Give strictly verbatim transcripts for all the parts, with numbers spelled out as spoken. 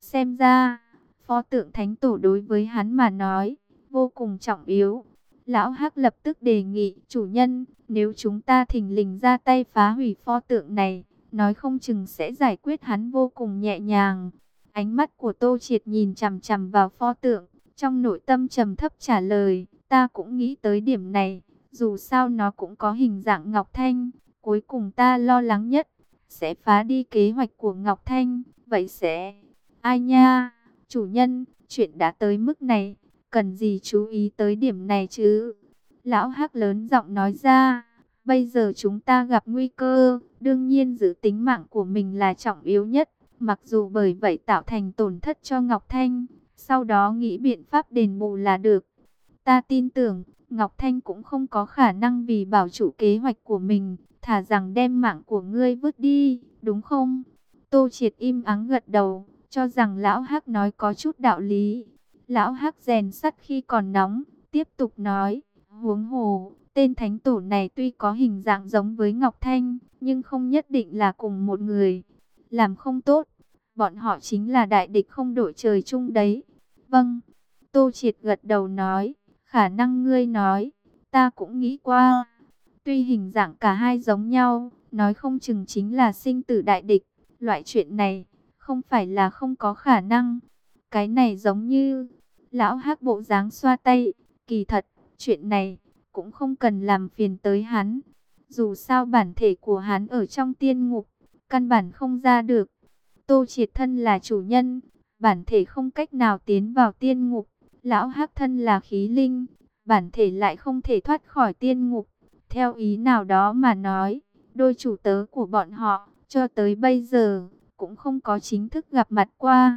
Xem ra, pho tượng thánh tổ đối với hắn mà nói, vô cùng trọng yếu. Lão Hắc lập tức đề nghị, chủ nhân, nếu chúng ta thình lình ra tay phá hủy pho tượng này, nói không chừng sẽ giải quyết hắn vô cùng nhẹ nhàng. Ánh mắt của Tô Triệt nhìn chằm chằm vào pho tượng, trong nội tâm trầm thấp trả lời, ta cũng nghĩ tới điểm này, dù sao nó cũng có hình dạng Ngọc Thanh, cuối cùng ta lo lắng nhất, sẽ phá đi kế hoạch của Ngọc Thanh, vậy sẽ... Ai nha, chủ nhân, chuyện đã tới mức này, cần gì chú ý tới điểm này chứ? Lão Hắc lớn giọng nói ra, bây giờ chúng ta gặp nguy cơ, đương nhiên giữ tính mạng của mình là trọng yếu nhất, mặc dù bởi vậy tạo thành tổn thất cho Ngọc Thanh, sau đó nghĩ biện pháp đền bù là được. Ta tin tưởng, Ngọc Thanh cũng không có khả năng vì bảo trụ kế hoạch của mình, thà rằng đem mạng của ngươi vứt đi, đúng không? Tô Triệt im ắng gật đầu, cho rằng Lão Hắc nói có chút đạo lý. Lão Hắc rèn sắt khi còn nóng, tiếp tục nói, huống hồ, tên thánh tổ này tuy có hình dạng giống với Ngọc Thanh, nhưng không nhất định là cùng một người. Làm không tốt, bọn họ chính là đại địch không đội trời chung đấy. Vâng, Tô Triệt gật đầu nói, khả năng ngươi nói, ta cũng nghĩ qua. Tuy hình dạng cả hai giống nhau, nói không chừng chính là sinh tử đại địch. Loại chuyện này, không phải là không có khả năng. Cái này giống như, lão Hắc bộ dáng xoa tay, kỳ thật, chuyện này, cũng không cần làm phiền tới hắn. Dù sao bản thể của hắn ở trong tiên ngục, căn bản không ra được. Tô Triệt thân là chủ nhân, bản thể không cách nào tiến vào tiên ngục. Lão Hắc thân là khí linh, bản thể lại không thể thoát khỏi tiên ngục. Theo ý nào đó mà nói, đôi chủ tớ của bọn họ, cho tới bây giờ, cũng không có chính thức gặp mặt qua.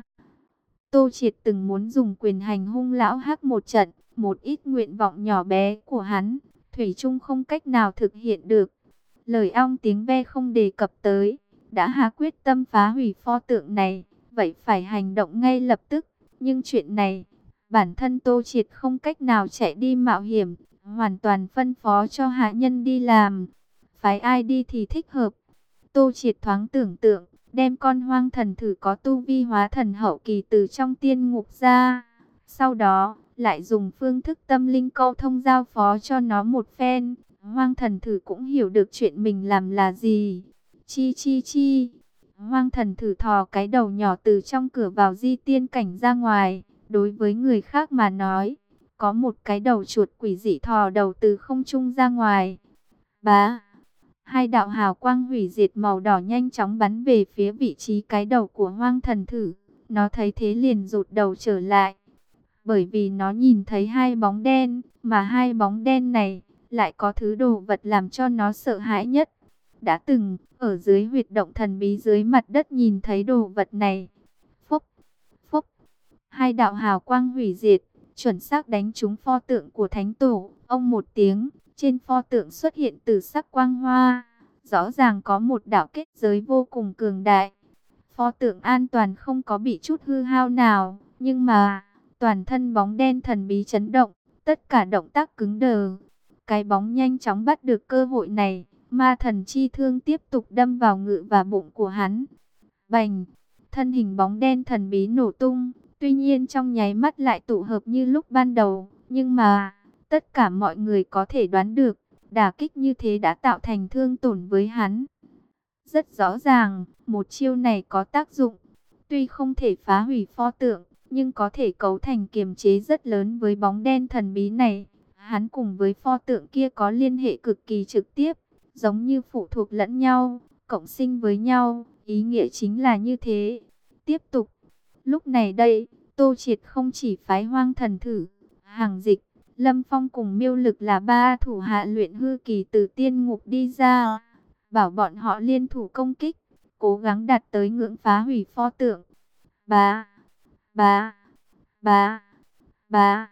Tô Triệt từng muốn dùng quyền hành hung lão Hắc một trận, một ít nguyện vọng nhỏ bé của hắn, thủy chung không cách nào thực hiện được. Lời ong tiếng ve không đề cập tới, đã hạ quyết tâm phá hủy pho tượng này, vậy phải hành động ngay lập tức. Nhưng chuyện này, bản thân Tô Triệt không cách nào chạy đi mạo hiểm, hoàn toàn phân phó cho hạ nhân đi làm. Phái ai đi thì thích hợp. Tô Triệt thoáng tưởng tượng, đem con hoang thần thử có tu vi hóa thần hậu kỳ từ trong tiên ngục ra. Sau đó, lại dùng phương thức tâm linh câu thông giao phó cho nó một phen. Hoang thần thử cũng hiểu được chuyện mình làm là gì. Chi chi chi. Hoang thần thử thò cái đầu nhỏ từ trong cửa vào di tiên cảnh ra ngoài. Đối với người khác mà nói, có một cái đầu chuột quỷ dị thò đầu từ không trung ra ngoài. Bá. Hai đạo hào quang hủy diệt màu đỏ nhanh chóng bắn về phía vị trí cái đầu của hoang thần thử. Nó thấy thế liền rụt đầu trở lại. Bởi vì nó nhìn thấy hai bóng đen, mà hai bóng đen này lại có thứ đồ vật làm cho nó sợ hãi nhất. Đã từng, ở dưới huyệt động thần bí dưới mặt đất nhìn thấy đồ vật này. Phốc, phốc, hai đạo hào quang hủy diệt, chuẩn xác đánh trúng pho tượng của thánh tổ. Ông một tiếng, trên pho tượng xuất hiện từ sắc quang hoa. Rõ ràng có một đạo kết giới vô cùng cường đại. Pho tượng an toàn không có bị chút hư hao nào, nhưng mà toàn thân bóng đen thần bí chấn động, tất cả động tác cứng đờ. Cái bóng nhanh chóng bắt được cơ hội này, ma thần chi thương tiếp tục đâm vào ngự và bụng của hắn. Bành, thân hình bóng đen thần bí nổ tung, tuy nhiên trong nháy mắt lại tụ hợp như lúc ban đầu, nhưng mà tất cả mọi người có thể đoán được, đả kích như thế đã tạo thành thương tổn với hắn. Rất rõ ràng, một chiêu này có tác dụng, tuy không thể phá hủy pho tượng, nhưng có thể cấu thành kiềm chế rất lớn với bóng đen thần bí này. Hắn cùng với pho tượng kia có liên hệ cực kỳ trực tiếp, giống như phụ thuộc lẫn nhau, cộng sinh với nhau, ý nghĩa chính là như thế. Tiếp tục, lúc này đây, Tô Triệt không chỉ phái hoang thần thử, hàng dịch, Lâm Phong cùng Miêu Lực là ba thủ hạ luyện hư kỳ từ tiên ngục đi ra, bảo bọn họ liên thủ công kích, cố gắng đạt tới ngưỡng phá hủy pho tượng. Ba, ba, ba, ba,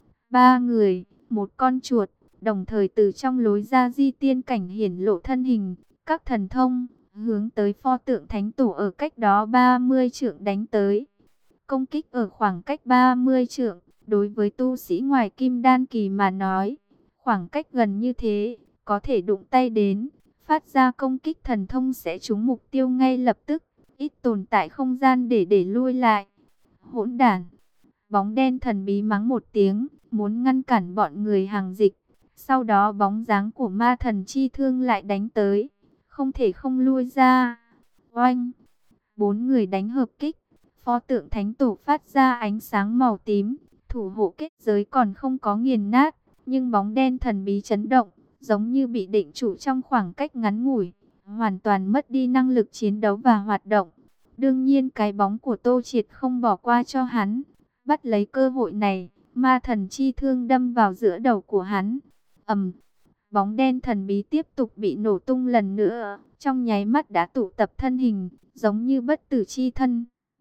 ba người, một con chuột, đồng thời từ trong lối ra di tiên cảnh hiển lộ thân hình, các thần thông, hướng tới pho tượng thánh tổ ở cách đó ba mươi trượng đánh tới. Công kích ở khoảng cách ba mươi trượng, đối với tu sĩ ngoài kim đan kỳ mà nói, khoảng cách gần như thế, có thể đụng tay đến, phát ra công kích thần thông sẽ trúng mục tiêu ngay lập tức, ít tồn tại không gian để để lui lại. Hỗn đản! Bóng đen thần bí mắng một tiếng, muốn ngăn cản bọn người hàng dịch. Sau đó bóng dáng của ma thần chi thương lại đánh tới, không thể không lui ra. Oanh! Bốn người đánh hợp kích, pho tượng thánh tổ phát ra ánh sáng màu tím, thủ hộ kết giới còn không có nghiền nát, nhưng bóng đen thần bí chấn động, giống như bị định trụ trong khoảng cách ngắn ngủi, hoàn toàn mất đi năng lực chiến đấu và hoạt động. Đương nhiên cái bóng của Tô Triệt không bỏ qua cho hắn, bắt lấy cơ hội này, ma thần chi thương đâm vào giữa đầu của hắn. Ầm, bóng đen thần bí tiếp tục bị nổ tung lần nữa, trong nháy mắt đã tụ tập thân hình, giống như bất tử chi thân.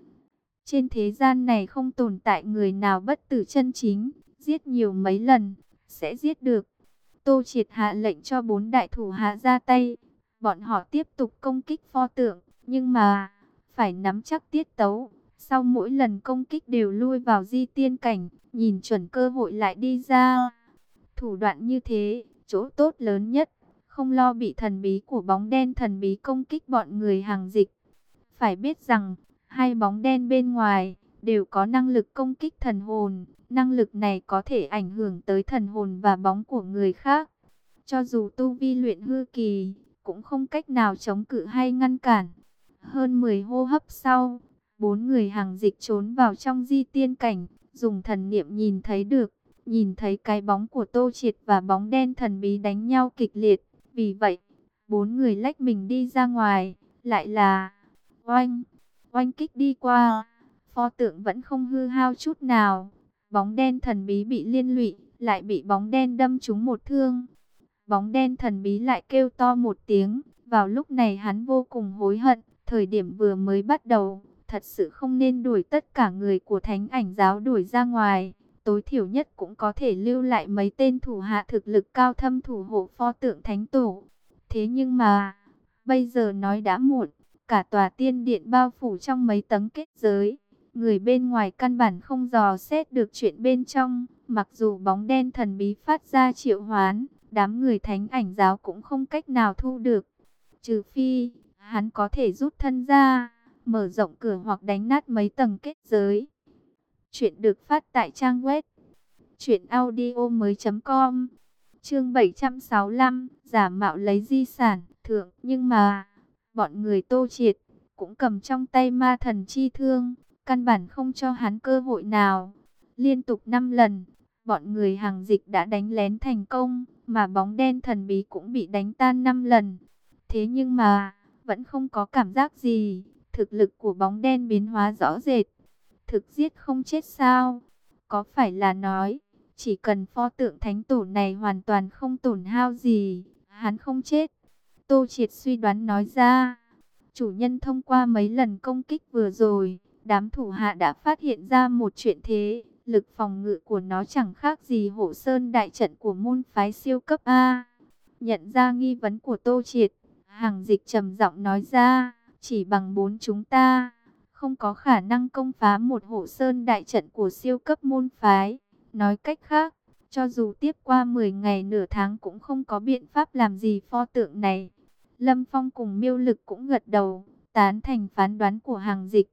Trên thế gian này không tồn tại người nào bất tử chân chính, giết nhiều mấy lần, sẽ giết được. Tô Triệt hạ lệnh cho bốn đại thủ hạ ra tay, bọn họ tiếp tục công kích pho tượng, nhưng mà phải nắm chắc tiết tấu. Sau mỗi lần công kích đều lui vào di tiên cảnh, nhìn chuẩn cơ hội lại đi ra. Thủ đoạn như thế, chỗ tốt lớn nhất, không lo bị thần bí của bóng đen thần bí công kích bọn người hàng dịch. Phải biết rằng, hai bóng đen bên ngoài đều có năng lực công kích thần hồn. Năng lực này có thể ảnh hưởng tới thần hồn và bóng của người khác. Cho dù tu vi luyện hư kỳ, cũng không cách nào chống cự hay ngăn cản. Hơn mười hô hấp sau, bốn người hàng dịch trốn vào trong di tiên cảnh, dùng thần niệm nhìn thấy được, nhìn thấy cái bóng của Tô Triệt và bóng đen thần bí đánh nhau kịch liệt. Vì vậy, bốn người lách mình đi ra ngoài, lại là oanh, oanh kích đi qua. Pho tượng vẫn không hư hao chút nào. Bóng đen thần bí bị liên lụy, lại bị bóng đen đâm trúng một thương. Bóng đen thần bí lại kêu to một tiếng. Vào lúc này hắn vô cùng hối hận. Thời điểm vừa mới bắt đầu, thật sự không nên đuổi tất cả người của Thánh Ảnh giáo đuổi ra ngoài. Tối thiểu nhất cũng có thể lưu lại mấy tên thủ hạ thực lực cao thâm thủ hộ pho tượng thánh tổ. Thế nhưng mà, bây giờ nói đã muộn. Cả tòa tiên điện bao phủ trong mấy tấm kết giới. Người bên ngoài căn bản không dò xét được chuyện bên trong. Mặc dù bóng đen thần bí phát ra triệu hoán, đám người Thánh Ảnh giáo cũng không cách nào thu được. Trừ phi, hắn có thể rút thân ra, mở rộng cửa hoặc đánh nát mấy tầng kết giới. Chuyện được phát tại trang web truyện audio mới chấm com. Chương bảy trăm sáu mươi lăm, giả mạo lấy di sản thượng, nhưng mà bọn người Tô Triệt cũng cầm trong tay ma thần chi thương, căn bản không cho hắn cơ hội nào. Liên tục năm lần, bọn người hàng dịch đã đánh lén thành công, mà bóng đen thần bí cũng bị đánh tan năm lần. Thế nhưng mà vẫn không có cảm giác gì. Thực lực của bóng đen biến hóa rõ rệt. Thực giết không chết sao? Có phải là nói, chỉ cần pho tượng thánh tổ này hoàn toàn không tổn hao gì, hắn không chết? Tô Triệt suy đoán nói ra. Chủ nhân thông qua mấy lần công kích vừa rồi, đám thủ hạ đã phát hiện ra một chuyện thế. Lực phòng ngự của nó chẳng khác gì Hộ Sơn đại trận của môn phái siêu cấp A. Nhận ra nghi vấn của Tô Triệt, hàng dịch trầm giọng nói ra, chỉ bằng bốn chúng ta, không có khả năng công phá một Hộ Sơn đại trận của siêu cấp môn phái. Nói cách khác, cho dù tiếp qua mười ngày nửa tháng cũng không có biện pháp làm gì pho tượng này. Lâm Phong cùng Miêu Lực cũng gật đầu, tán thành phán đoán của hàng dịch.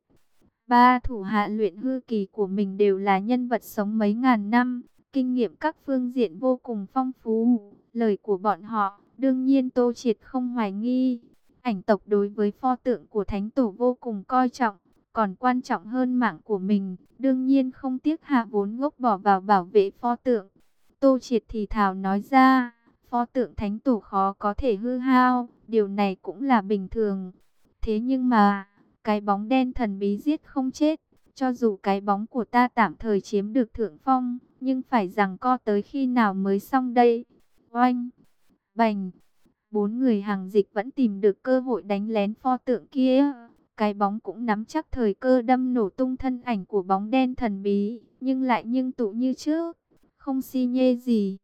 Ba thủ hạ luyện hư kỳ của mình đều là nhân vật sống mấy ngàn năm, kinh nghiệm các phương diện vô cùng phong phú. Lời của bọn họ, đương nhiên Tô Triệt không hoài nghi. Ảnh tộc đối với pho tượng của thánh tổ vô cùng coi trọng, còn quan trọng hơn mạng của mình, đương nhiên không tiếc hạ vốn gốc bỏ vào bảo vệ pho tượng. Tô Triệt thì thào nói ra, pho tượng thánh tổ khó có thể hư hao, điều này cũng là bình thường. Thế nhưng mà, cái bóng đen thần bí giết không chết, cho dù cái bóng của ta tạm thời chiếm được thượng phong, nhưng phải giằng co tới khi nào mới xong đây? Oanh! Bành! Bốn người hàng dịch vẫn tìm được cơ hội đánh lén pho tượng kia. Cái bóng cũng nắm chắc thời cơ đâm nổ tung thân ảnh của bóng đen thần bí, nhưng lại nhưng tụ như trước, không si nhê gì.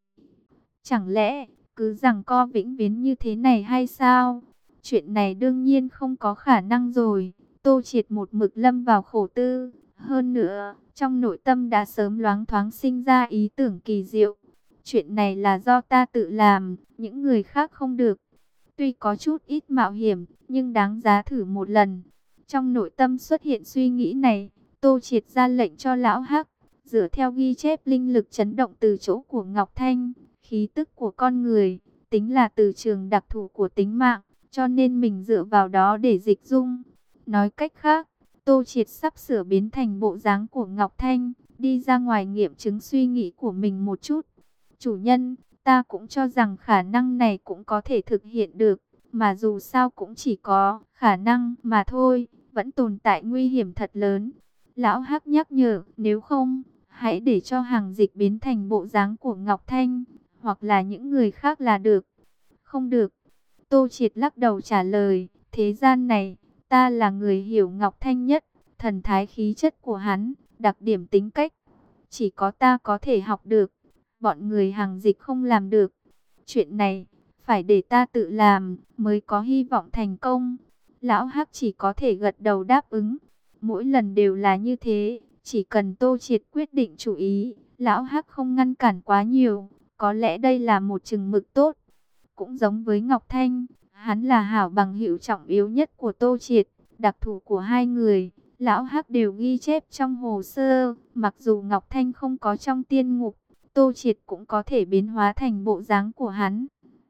Chẳng lẽ cứ giằng co vĩnh viễn như thế này hay sao? Chuyện này đương nhiên không có khả năng rồi. Tô Triệt một mực lâm vào khổ tư. Hơn nữa, trong nội tâm đã sớm loáng thoáng sinh ra ý tưởng kỳ diệu. Chuyện này là do ta tự làm, những người khác không được. Tuy có chút ít mạo hiểm, nhưng đáng giá thử một lần. Trong nội tâm xuất hiện suy nghĩ này, Tô Triệt ra lệnh cho lão Hắc, dựa theo ghi chép linh lực chấn động từ chỗ của Ngọc Thanh, khí tức của con người, tính là từ trường đặc thù của tính mạng, cho nên mình dựa vào đó để dịch dung. Nói cách khác, Tô Triệt sắp sửa biến thành bộ dáng của Ngọc Thanh, đi ra ngoài nghiệm chứng suy nghĩ của mình một chút. Chủ nhân, ta cũng cho rằng khả năng này cũng có thể thực hiện được, mà dù sao cũng chỉ có khả năng mà thôi, vẫn tồn tại nguy hiểm thật lớn. Lão Hắc nhắc nhở, nếu không, hãy để cho Hàng Dịch biến thành bộ dáng của Ngọc Thanh, hoặc là những người khác là được. Không được. Tô Triệt lắc đầu trả lời, thế gian này, ta là người hiểu Ngọc Thanh nhất, thần thái khí chất của hắn, đặc điểm tính cách. Chỉ có ta có thể học được, bọn người Hàng Dịch không làm được. Chuyện này, phải để ta tự làm, mới có hy vọng thành công. Lão Hắc chỉ có thể gật đầu đáp ứng. Mỗi lần đều là như thế, chỉ cần Tô Triệt quyết định chủ ý, Lão Hắc không ngăn cản quá nhiều. Có lẽ đây là một chừng mực tốt. Cũng giống với Ngọc Thanh, hắn là hảo bằng hữu trọng yếu nhất của Tô Triệt. Đặc thù của hai người, Lão Hắc đều ghi chép trong hồ sơ. Mặc dù Ngọc Thanh không có trong tiên ngục, Tô Triệt cũng có thể biến hóa thành bộ dáng của hắn.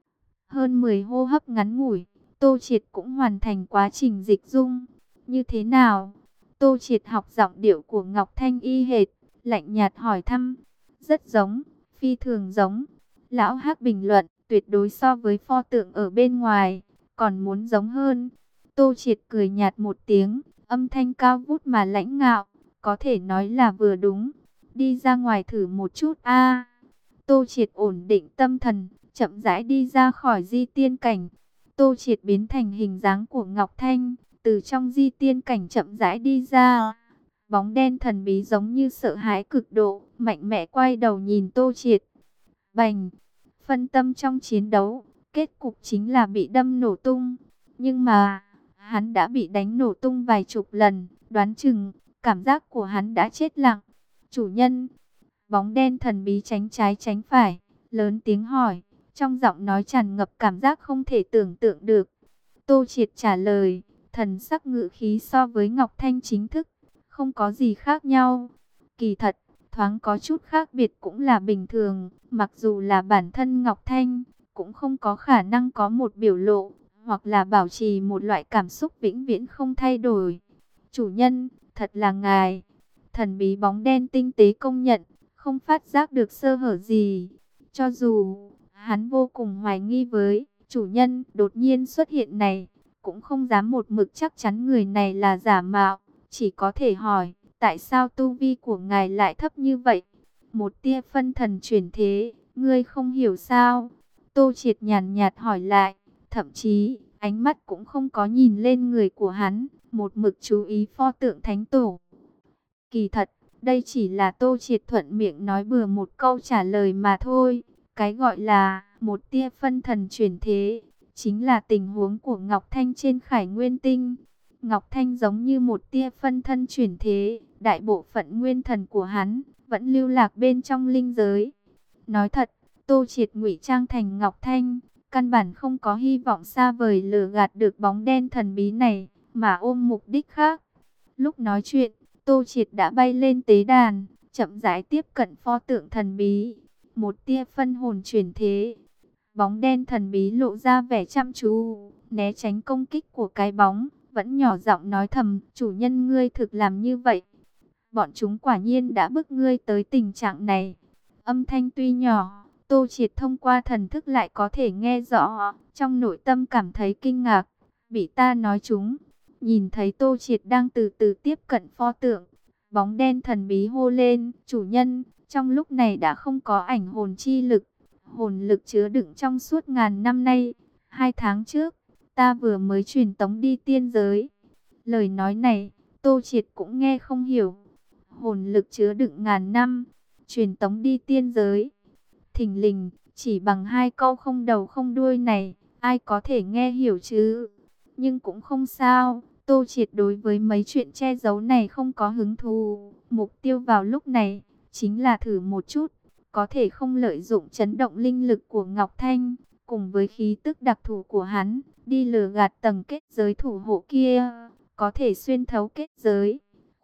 Hơn mười hô hấp ngắn ngủi, Tô Triệt cũng hoàn thành quá trình dịch dung. Như thế nào? Tô Triệt học giọng điệu của Ngọc Thanh y hệt, lạnh nhạt hỏi thăm. Rất giống, phi thường giống. Lão Hắc bình luận, tuyệt đối so với pho tượng ở bên ngoài, còn muốn giống hơn. Tô Triệt cười nhạt một tiếng, âm thanh cao vút mà lãnh ngạo, có thể nói là vừa đúng. Đi ra ngoài thử một chút a. Tô Triệt ổn định tâm thần, chậm rãi đi ra khỏi di tiên cảnh. Tô Triệt biến thành hình dáng của Ngọc Thanh, từ trong di tiên cảnh chậm rãi đi ra. Bóng đen thần bí giống như sợ hãi cực độ, mạnh mẽ quay đầu nhìn Tô Triệt. Bành! Phân tâm trong chiến đấu, kết cục chính là bị đâm nổ tung. Nhưng mà, hắn đã bị đánh nổ tung vài chục lần, đoán chừng, cảm giác của hắn đã chết lặng. Chủ nhân! Bóng đen thần bí tránh trái tránh phải, lớn tiếng hỏi, trong giọng nói tràn ngập cảm giác không thể tưởng tượng được. Tô Triệt trả lời, thần sắc ngự khí so với Ngọc Thanh chính thức, không có gì khác nhau. Kỳ thật, thoáng có chút khác biệt cũng là bình thường, mặc dù là bản thân Ngọc Thanh, cũng không có khả năng có một biểu lộ, hoặc là bảo trì một loại cảm xúc vĩnh viễn không thay đổi. Chủ nhân, thật là ngài. Thần bí bóng đen tinh tế công nhận, không phát giác được sơ hở gì. Cho dù hắn vô cùng hoài nghi với chủ nhân đột nhiên xuất hiện này, cũng không dám một mực chắc chắn người này là giả mạo, chỉ có thể hỏi, tại sao tu vi của ngài lại thấp như vậy? Một tia phân thần chuyển thế, ngươi không hiểu sao? Tô Triệt nhàn nhạt hỏi lại, thậm chí ánh mắt cũng không có nhìn lên người của hắn, một mực chú ý pho tượng thánh tổ. Kỳ thật, đây chỉ là Tô Triệt thuận miệng nói bừa một câu trả lời mà thôi. Cái gọi là một tia phân thần chuyển thế, chính là tình huống của Ngọc Thanh trên Khải Nguyên Tinh. Ngọc Thanh giống như một tia phân thân chuyển thế, đại bộ phận nguyên thần của hắn vẫn lưu lạc bên trong linh giới. Nói thật, Tô Triệt ngụy trang thành Ngọc Thanh, căn bản không có hy vọng xa vời lừa gạt được bóng đen thần bí này, mà ôm mục đích khác. Lúc nói chuyện, Tô Triệt đã bay lên tế đàn, chậm rãi tiếp cận pho tượng thần bí. Một tia phân hồn chuyển thế. Bóng đen thần bí lộ ra vẻ chăm chú, né tránh công kích của cái bóng, vẫn nhỏ giọng nói thầm, chủ nhân ngươi thực làm như vậy. Bọn chúng quả nhiên đã bức ngươi tới tình trạng này. Âm thanh tuy nhỏ, Tô Triệt thông qua thần thức lại có thể nghe rõ, trong nội tâm cảm thấy kinh ngạc, bị ta nói chúng. Nhìn thấy Tô Triệt đang từ từ tiếp cận pho tượng, bóng đen thần bí hô lên, chủ nhân, trong lúc này đã không có ảnh hồn chi lực, hồn lực chứa đựng trong suốt ngàn năm nay. Hai tháng trước, ta vừa mới truyền tống đi tiên giới. Lời nói này, Tô Triệt cũng nghe không hiểu. Hồn lực chứa đựng ngàn năm, truyền tống đi tiên giới. Thình lình, chỉ bằng hai câu không đầu không đuôi này, ai có thể nghe hiểu chứ? Nhưng cũng không sao, Tô Triệt đối với mấy chuyện che giấu này không có hứng thú. Mục tiêu vào lúc này, chính là thử một chút, có thể không lợi dụng chấn động linh lực của Ngọc Thanh, cùng với khí tức đặc thù của hắn, đi lừa gạt tầng kết giới thủ hộ kia, có thể xuyên thấu kết giới.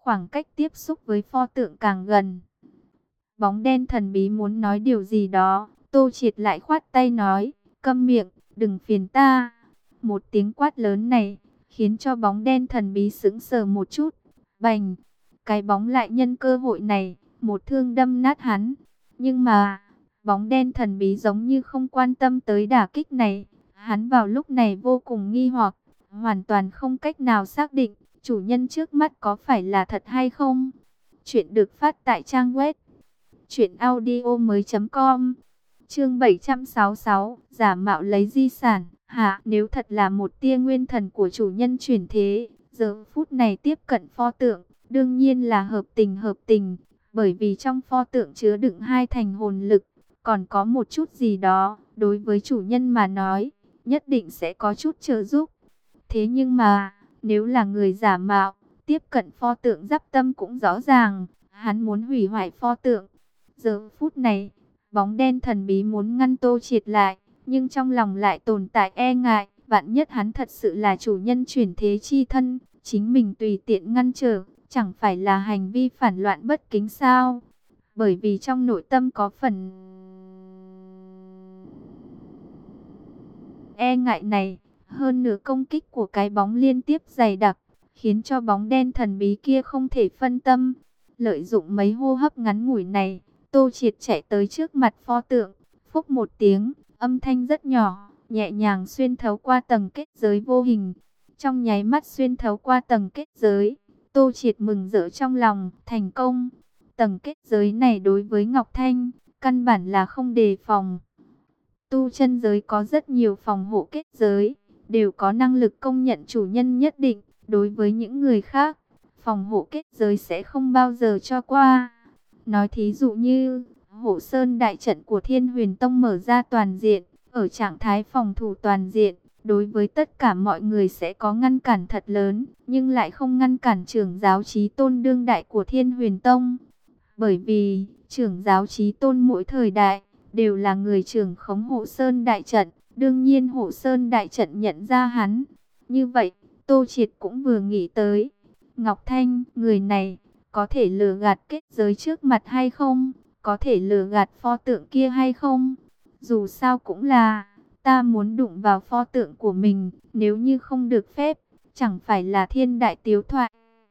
khoảng cách tiếp xúc với pho tượng càng gần. Bóng đen thần bí muốn nói điều gì đó, Tô Triệt lại khoát tay nói, câm miệng, đừng phiền ta. Một tiếng quát lớn này, khiến cho bóng đen thần bí sững sờ một chút. Bành, cái bóng lại nhân cơ hội này, một thương đâm nát hắn. Nhưng mà, bóng đen thần bí giống như không quan tâm tới đả kích này. Hắn vào lúc này vô cùng nghi hoặc, hoàn toàn không cách nào xác định, chủ nhân trước mắt có phải là thật hay không. Chuyện được phát tại trang web truyện audio mới.com. Chương bảy trăm sáu mươi sáu, giả mạo lấy di sản. Hả, nếu thật là một tia nguyên thần của chủ nhân chuyển thế, giờ phút này tiếp cận pho tượng, đương nhiên là hợp tình hợp tình, bởi vì trong pho tượng chứa đựng hai thành hồn lực, còn có một chút gì đó, đối với chủ nhân mà nói, nhất định sẽ có chút trợ giúp. Thế nhưng mà, nếu là người giả mạo, tiếp cận pho tượng Giáp Tâm cũng rõ ràng, hắn muốn hủy hoại pho tượng. Giờ phút này, bóng đen thần bí muốn ngăn Tô Triệt lại, nhưng trong lòng lại tồn tại e ngại, vạn nhất hắn thật sự là chủ nhân chuyển thế chi thân, chính mình tùy tiện ngăn trở, chẳng phải là hành vi phản loạn bất kính sao? Bởi vì trong nội tâm có phần e ngại này, hơn nữa công kích của cái bóng liên tiếp dày đặc, khiến cho bóng đen thần bí kia không thể phân tâm. Lợi dụng mấy hô hấp ngắn ngủi này, Tô Triệt chạy tới trước mặt pho tượng, phúc một tiếng, âm thanh rất nhỏ, nhẹ nhàng xuyên thấu qua tầng kết giới vô hình. Trong nháy mắt xuyên thấu qua tầng kết giới, Tô Triệt mừng rỡ trong lòng, thành công. Tầng kết giới này đối với Ngọc Thanh, căn bản là không đề phòng. Tu chân giới có rất nhiều phòng hộ kết giới, đều có năng lực công nhận chủ nhân nhất định. Đối với những người khác, phòng hộ kết giới sẽ không bao giờ cho qua. Nói thí dụ như, Hộ Sơn đại trận của Thiên Huyền Tông mở ra toàn diện, ở trạng thái phòng thủ toàn diện, đối với tất cả mọi người sẽ có ngăn cản thật lớn, nhưng lại không ngăn cản trưởng giáo chí tôn đương đại của Thiên Huyền Tông. Bởi vì, trưởng giáo chí tôn mỗi thời đại, đều là người trưởng khống Hộ Sơn đại trận, đương nhiên Hộ Sơn đại trận nhận ra hắn. Như vậy, Tô Triệt cũng vừa nghĩ tới, Ngọc Thanh, người này, có thể lừa gạt kết giới trước mặt hay không? Có thể lừa gạt pho tượng kia hay không? Dù sao cũng là, ta muốn đụng vào pho tượng của mình, nếu như không được phép, chẳng phải là thiên đại tiếu thoại.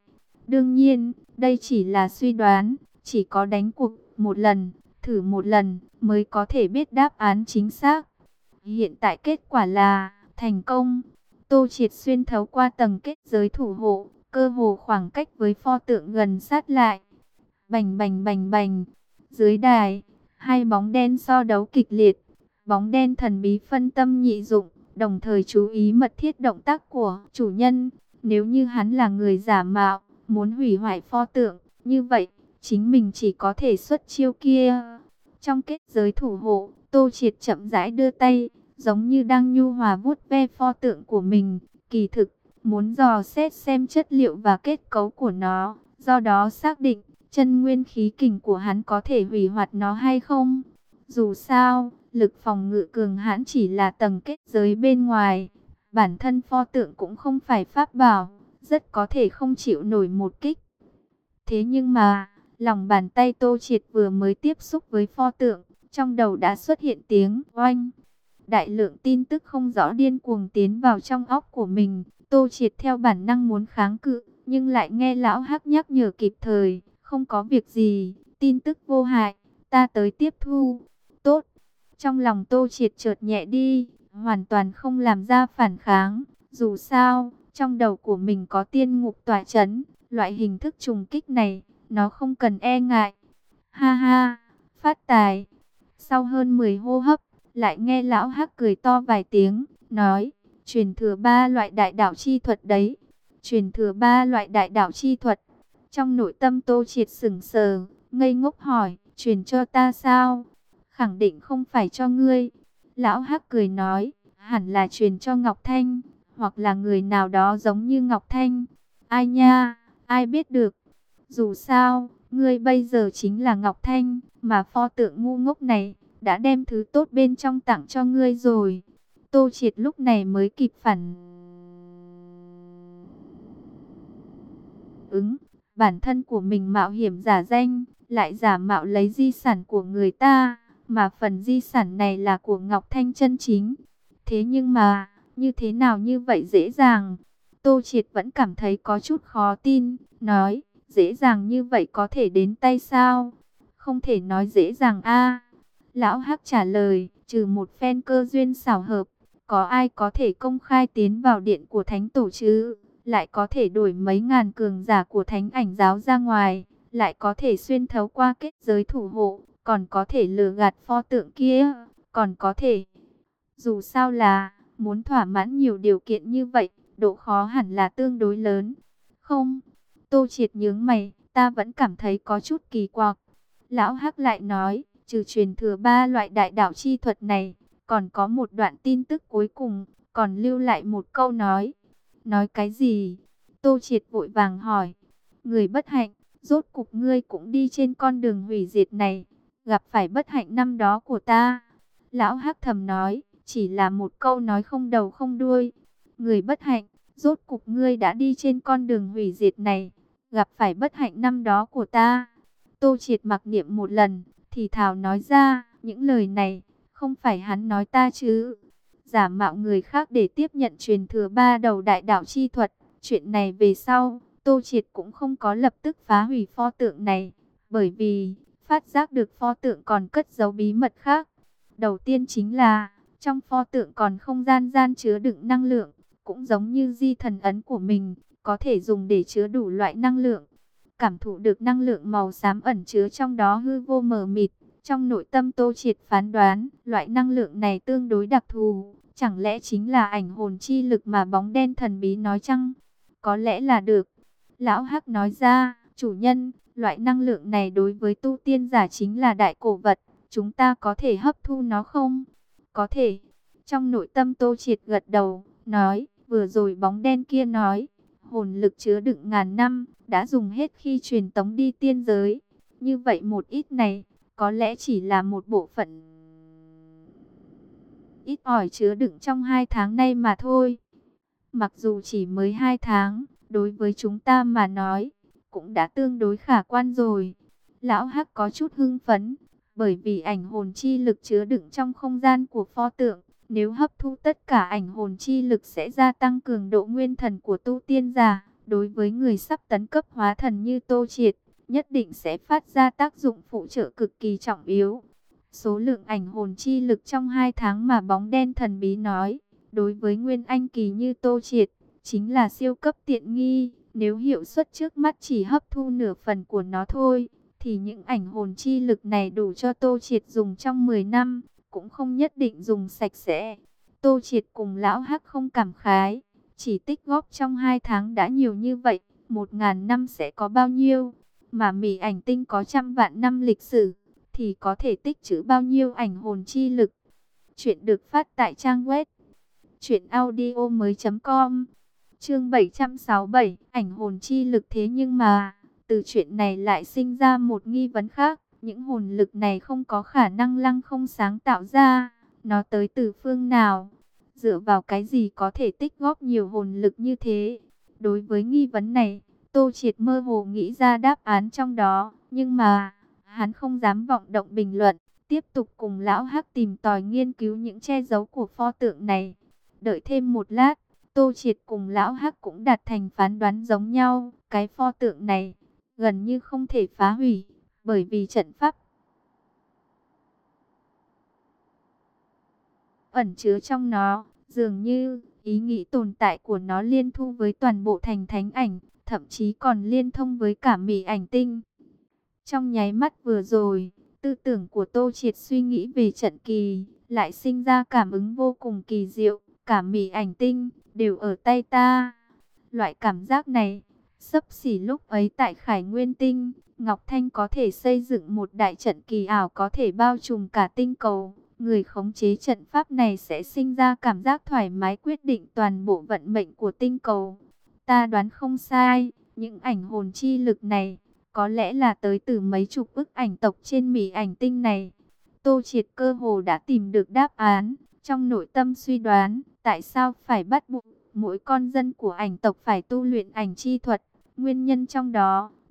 Đương nhiên, đây chỉ là suy đoán, chỉ có đánh cuộc một lần, thử một lần, mới có thể biết đáp án chính xác. Hiện tại kết quả là, thành công. Tô Triệt xuyên thấu qua tầng kết giới thủ hộ, cơ hồ khoảng cách với pho tượng gần sát lại. Bành bành bành bành, dưới đài, hai bóng đen so đấu kịch liệt. Bóng đen thần bí phân tâm nhị dụng, đồng thời chú ý mật thiết động tác của chủ nhân. Nếu như hắn là người giả mạo, muốn hủy hoại pho tượng, như vậy, chính mình chỉ có thể xuất chiêu kia. Trong kết giới thủ hộ, Tô Triệt chậm rãi đưa tay, giống như đang nhu hòa vuốt ve pho tượng của mình. Kỳ thực, muốn dò xét xem chất liệu và kết cấu của nó, do đó xác định chân nguyên khí kình của hắn có thể hủy hoại nó hay không. Dù sao, lực phòng ngự cường hãn chỉ là tầng kết giới bên ngoài, bản thân pho tượng cũng không phải pháp bảo, rất có thể không chịu nổi một kích. Thế nhưng mà, lòng bàn tay Tô Triệt vừa mới tiếp xúc với pho tượng, trong đầu đã xuất hiện tiếng oanh. Đại lượng tin tức không rõ điên cuồng tiến vào trong óc của mình. Tô Triệt theo bản năng muốn kháng cự, nhưng lại nghe lão Hắc nhắc nhở kịp thời, không có việc gì, tin tức vô hại, ta tới tiếp thu. Tốt. Trong lòng Tô Triệt chợt nhẹ đi, hoàn toàn không làm ra phản kháng. Dù sao, trong đầu của mình có tiên ngục tỏa chấn, loại hình thức trùng kích này, nó không cần e ngại. Ha ha, phát tài. Sau hơn mười hô hấp, lại nghe lão Hắc cười to vài tiếng, nói, truyền thừa ba loại đại đạo chi thuật đấy. Truyền thừa ba loại đại đạo chi thuật. Trong nội tâm Tô Triệt sững sờ, ngây ngốc hỏi, truyền cho ta sao? Khẳng định không phải cho ngươi. Lão Hắc cười nói, hẳn là truyền cho Ngọc Thanh, hoặc là người nào đó giống như Ngọc Thanh. Ai nha, ai biết được. Dù sao, ngươi bây giờ chính là Ngọc Thanh, mà pho tượng ngu ngốc này đã đem thứ tốt bên trong tặng cho ngươi rồi. Tô Triệt lúc này mới kịp phản ứng, bản thân của mình mạo hiểm giả danh, lại giả mạo lấy di sản của người ta, mà phần di sản này là của Ngọc Thanh chân chính. Thế nhưng mà, như thế nào như vậy dễ dàng? Tô Triệt vẫn cảm thấy có chút khó tin, nói, dễ dàng như vậy có thể đến tay sao? Không thể nói dễ dàng a. Lão Hắc trả lời, trừ một phen cơ duyên xảo hợp, có ai có thể công khai tiến vào điện của thánh tổ chứ? Lại có thể đổi mấy ngàn cường giả của thánh ảnh giáo ra ngoài, lại có thể xuyên thấu qua kết giới thủ hộ, còn có thể lừa gạt pho tượng kia, còn có thể... Dù sao là, muốn thỏa mãn nhiều điều kiện như vậy, độ khó hẳn là tương đối lớn. Không, Tô Triệt nhướng mày, ta vẫn cảm thấy có chút kỳ quặc. Lão Hắc lại nói, trừ truyền thừa ba loại đại đạo chi thuật này, còn có một đoạn tin tức cuối cùng, còn lưu lại một câu nói. Nói cái gì? Tô Triệt vội vàng hỏi. Người bất hạnh, rốt cục ngươi cũng đi trên con đường hủy diệt này, gặp phải bất hạnh năm đó của ta. Lão Hắc thầm nói, chỉ là một câu nói không đầu không đuôi. Người bất hạnh, rốt cục ngươi đã đi trên con đường hủy diệt này, gặp phải bất hạnh năm đó của ta. Tô Triệt mặc niệm một lần, thì thào nói ra, những lời này, không phải hắn nói ta chứ. Giả mạo người khác để tiếp nhận truyền thừa ba đầu đại đạo chi thuật. Chuyện này về sau, Tô Triệt cũng không có lập tức phá hủy pho tượng này, bởi vì phát giác được pho tượng còn cất giấu bí mật khác. Đầu tiên chính là, trong pho tượng còn không gian gian chứa đựng năng lượng, cũng giống như di thần ấn của mình, có thể dùng để chứa đủ loại năng lượng. Cảm thụ được năng lượng màu xám ẩn chứa trong đó hư vô mờ mịt, trong nội tâm Tô Triệt phán đoán, loại năng lượng này tương đối đặc thù, chẳng lẽ chính là ảnh hồn chi lực mà bóng đen thần bí nói chăng? Có lẽ là được. Lão Hắc nói ra, chủ nhân, loại năng lượng này đối với tu tiên giả chính là đại cổ vật, chúng ta có thể hấp thu nó không? Có thể. Trong nội tâm Tô Triệt gật đầu, nói, vừa rồi bóng đen kia nói, hồn lực chứa đựng ngàn năm, đã dùng hết khi truyền tống đi tiên giới. Như vậy một ít này, có lẽ chỉ là một bộ phận ít ỏi chứa đựng trong hai tháng nay mà thôi. Mặc dù chỉ mới hai tháng, đối với chúng ta mà nói, cũng đã tương đối khả quan rồi. Lão Hắc có chút hưng phấn, bởi vì ảnh hồn chi lực chứa đựng trong không gian của pho tượng. Nếu hấp thu tất cả ảnh hồn chi lực sẽ gia tăng cường độ nguyên thần của tu tiên giả. Đối với người sắp tấn cấp hóa thần như Tô Triệt, nhất định sẽ phát ra tác dụng phụ trợ cực kỳ trọng yếu. Số lượng ảnh hồn chi lực trong hai tháng mà bóng đen thần bí nói, đối với Nguyên Anh kỳ như Tô Triệt, chính là siêu cấp tiện nghi. Nếu hiệu suất trước mắt chỉ hấp thu nửa phần của nó thôi, thì những ảnh hồn chi lực này đủ cho Tô Triệt dùng trong mười năm, cũng không nhất định dùng sạch sẽ. Tô Triệt cùng Lão Hắc không cảm khái, chỉ tích góp trong hai tháng đã nhiều như vậy, một ngàn năm sẽ có bao nhiêu? Mà Mị Ảnh Tinh có trăm vạn năm lịch sử, thì có thể tích trữ bao nhiêu ảnh hồn chi lực? Chuyện được phát tại trang web truyện audio mới chấm com. Chương bảy trăm sáu mươi bảy, ảnh hồn chi lực. Thế nhưng mà, từ chuyện này lại sinh ra một nghi vấn khác, những hồn lực này không có khả năng lăng không sáng tạo ra, nó tới từ phương nào? Dựa vào cái gì có thể tích góp nhiều hồn lực như thế? Đối với nghi vấn này, Tô Triệt mơ hồ nghĩ ra đáp án trong đó, nhưng mà hắn không dám vọng động bình luận, tiếp tục cùng Lão Hắc tìm tòi nghiên cứu những che giấu của pho tượng này. Đợi thêm một lát, Tô Triệt cùng Lão Hắc cũng đạt thành phán đoán giống nhau, cái pho tượng này gần như không thể phá hủy, bởi vì trận pháp ẩn chứa trong nó, dường như ý nghĩ tồn tại của nó liên thu với toàn bộ thành thánh ảnh, thậm chí còn liên thông với cả Mị Ảnh Tinh. Trong nháy mắt vừa rồi, tư tưởng của Tô Triệt suy nghĩ về trận kỳ, lại sinh ra cảm ứng vô cùng kỳ diệu, cả Mị Ảnh Tinh đều ở tay ta. Loại cảm giác này, xấp xỉ lúc ấy tại Khải Nguyên Tinh, Ngọc Thanh có thể xây dựng một đại trận kỳ ảo có thể bao trùm cả tinh cầu. Người khống chế trận pháp này sẽ sinh ra cảm giác thoải mái quyết định toàn bộ vận mệnh của tinh cầu. Ta đoán không sai, những ảnh hồn chi lực này có lẽ là tới từ mấy chục ức ảnh tộc trên Mị Ảnh Tinh này. Tô Triệt cơ hồ đã tìm được đáp án, trong nội tâm suy đoán, tại sao phải bắt buộc mỗi con dân của ảnh tộc phải tu luyện ảnh chi thuật. Nguyên nhân trong đó,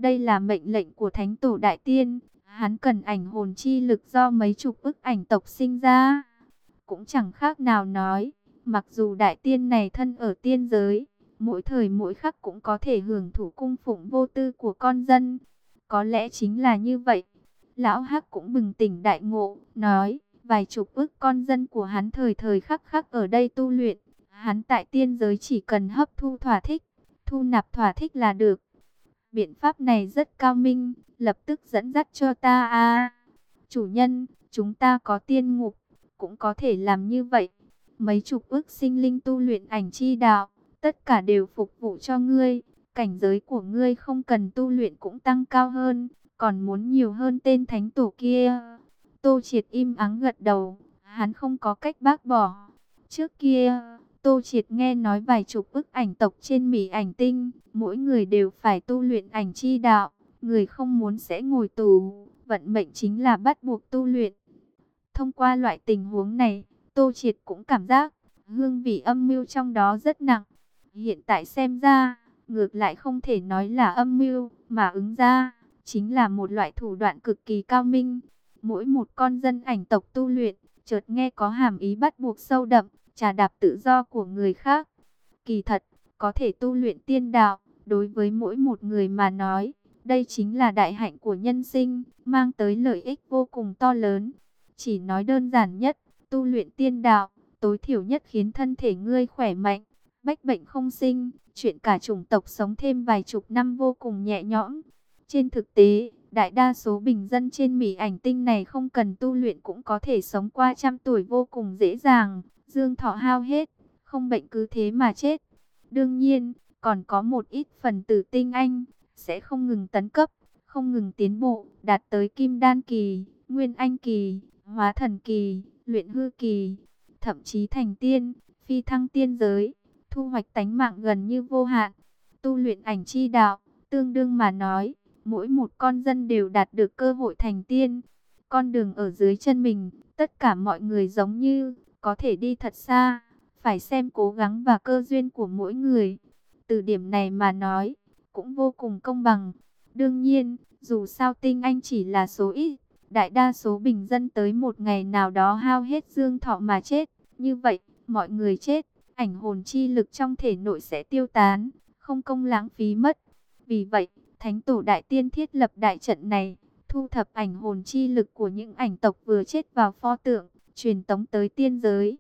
Đây là mệnh lệnh của Thánh Tổ Đại Tiên. Hắn cần ảnh hồn chi lực do mấy chục ức ảnh tộc sinh ra. Cũng chẳng khác nào nói, mặc dù Đại Tiên này thân ở tiên giới, mỗi thời mỗi khắc cũng có thể hưởng thụ cung phụng vô tư của con dân. Có lẽ chính là như vậy. Lão Hắc cũng bừng tỉnh đại ngộ, nói, vài chục ức con dân của hắn thời thời khắc khắc ở đây tu luyện. Hắn tại tiên giới chỉ cần hấp thu thỏa thích, thu nạp thỏa thích là được. Biện pháp này rất cao minh, lập tức dẫn dắt cho ta a. Chủ nhân, chúng ta có tiên ngục, cũng có thể làm như vậy. Mấy chục ức sinh linh tu luyện ảnh chi đạo, tất cả đều phục vụ cho ngươi. Cảnh giới của ngươi không cần tu luyện cũng tăng cao hơn, còn muốn nhiều hơn tên thánh tổ kia. Tô Triệt im ắng gật đầu, hắn không có cách bác bỏ. Trước kia, Tô Triệt nghe nói vài chục ức ảnh tộc trên Mỹ Ảnh Tinh, mỗi người đều phải tu luyện ảnh chi đạo, người không muốn sẽ ngồi tù, vận mệnh chính là bắt buộc tu luyện. Thông qua loại tình huống này, Tô Triệt cũng cảm giác hương vị âm mưu trong đó rất nặng. Hiện tại xem ra, ngược lại không thể nói là âm mưu, mà ứng ra chính là một loại thủ đoạn cực kỳ cao minh. Mỗi một con dân ảnh tộc tu luyện, chợt nghe có hàm ý bắt buộc sâu đậm, trà đạp tự do của người khác. Kỳ thật, có thể tu luyện tiên đạo, đối với mỗi một người mà nói, đây chính là đại hạnh của nhân sinh, mang tới lợi ích vô cùng to lớn. Chỉ nói đơn giản nhất, tu luyện tiên đạo, tối thiểu nhất khiến thân thể ngươi khỏe mạnh, bách bệnh không sinh, chuyện cả chủng tộc sống thêm vài chục năm vô cùng nhẹ nhõm. Trên thực tế, đại đa số bình dân trên Mỹ Ảnh Tinh này không cần tu luyện cũng có thể sống qua trăm tuổi vô cùng dễ dàng, dương thọ hao hết, không bệnh cứ thế mà chết. Đương nhiên, còn có một ít phần tử tinh anh, sẽ không ngừng tấn cấp, không ngừng tiến bộ, đạt tới kim đan kỳ, nguyên anh kỳ, hóa thần kỳ, luyện hư kỳ, thậm chí thành tiên, phi thăng tiên giới, thu hoạch tánh mạng gần như vô hạn. Tu luyện ảnh chi đạo, tương đương mà nói, mỗi một con dân đều đạt được cơ hội thành tiên. Con đường ở dưới chân mình, tất cả mọi người giống như có thể đi thật xa, phải xem cố gắng và cơ duyên của mỗi người. Từ điểm này mà nói, cũng vô cùng công bằng. Đương nhiên, dù sao tinh anh chỉ là số ít, đại đa số bình dân tới một ngày nào đó hao hết dương thọ mà chết. Như vậy, mọi người chết, ảnh hồn chi lực trong thể nội sẽ tiêu tán, không công lãng phí mất. Vì vậy, Thánh Tổ Đại Tiên thiết lập đại trận này, thu thập ảnh hồn chi lực của những ảnh tộc vừa chết vào pho tượng, truyền tống tới tiên giới.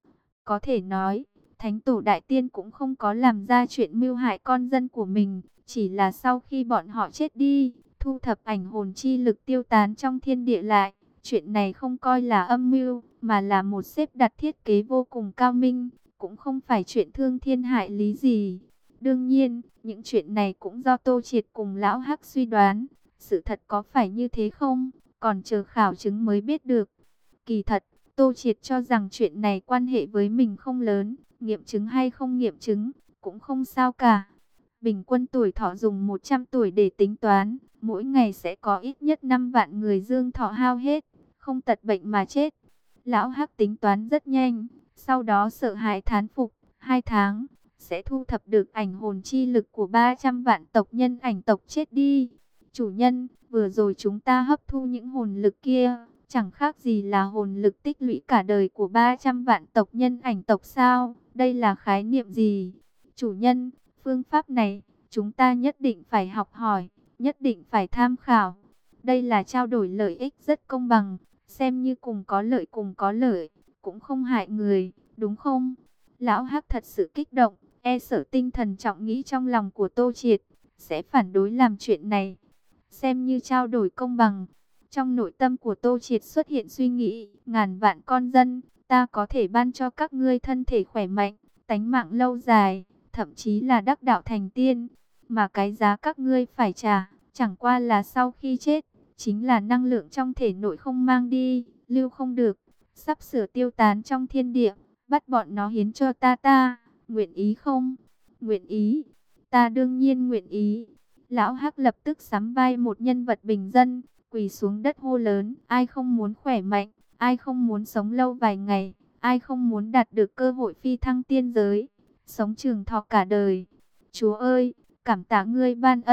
Có thể nói, Thánh Tổ Đại Tiên cũng không có làm ra chuyện mưu hại con dân của mình, chỉ là sau khi bọn họ chết đi, thu thập ảnh hồn chi lực tiêu tán trong thiên địa lại. Chuyện này không coi là âm mưu, mà là một xếp đặt thiết kế vô cùng cao minh, cũng không phải chuyện thương thiên hại lý gì. Đương nhiên, những chuyện này cũng do Tô Triệt cùng Lão Hắc suy đoán. Sự thật có phải như thế không? Còn chờ khảo chứng mới biết được. Kỳ thật, Tô Triệt cho rằng chuyện này quan hệ với mình không lớn. Nghiệm chứng hay không nghiệm chứng, cũng không sao cả. Bình quân tuổi thọ dùng một trăm tuổi để tính toán. Mỗi ngày sẽ có ít nhất năm vạn người dương thọ hao hết, không tật bệnh mà chết. Lão Hắc tính toán rất nhanh. Sau đó sợ hãi thán phục, hai tháng sẽ thu thập được ảnh hồn chi lực của ba trăm vạn tộc nhân ảnh tộc chết đi. Chủ nhân, vừa rồi chúng ta hấp thu những hồn lực kia, chẳng khác gì là hồn lực tích lũy cả đời của ba trăm vạn tộc nhân ảnh tộc sao? Đây là khái niệm gì? Chủ nhân, phương pháp này, chúng ta nhất định phải học hỏi, nhất định phải tham khảo. Đây là trao đổi lợi ích rất công bằng, xem như cùng có lợi cùng có lợi, cũng không hại người, đúng không? Lão Hắc thật sự kích động, e sợ tinh thần trọng nghĩ trong lòng của Tô Triệt sẽ phản đối làm chuyện này, xem như trao đổi công bằng. Trong nội tâm của Tô Triệt xuất hiện suy nghĩ, ngàn vạn con dân, ta có thể ban cho các ngươi thân thể khỏe mạnh, tánh mạng lâu dài, thậm chí là đắc đạo thành tiên, mà cái giá các ngươi phải trả, chẳng qua là sau khi chết, chính là năng lượng trong thể nội không mang đi, lưu không được, sắp sửa tiêu tán trong thiên địa, bắt bọn nó hiến cho ta ta, nguyện ý không? Nguyện ý, ta đương nhiên nguyện ý. Lão Hắc lập tức sắm vai một nhân vật bình dân, quỳ xuống đất hô lớn, ai không muốn khỏe mạnh, ai không muốn sống lâu vài ngày, ai không muốn đạt được cơ hội phi thăng tiên giới, sống trường thọ cả đời. Chúa ơi, cảm tạ ngươi ban ân,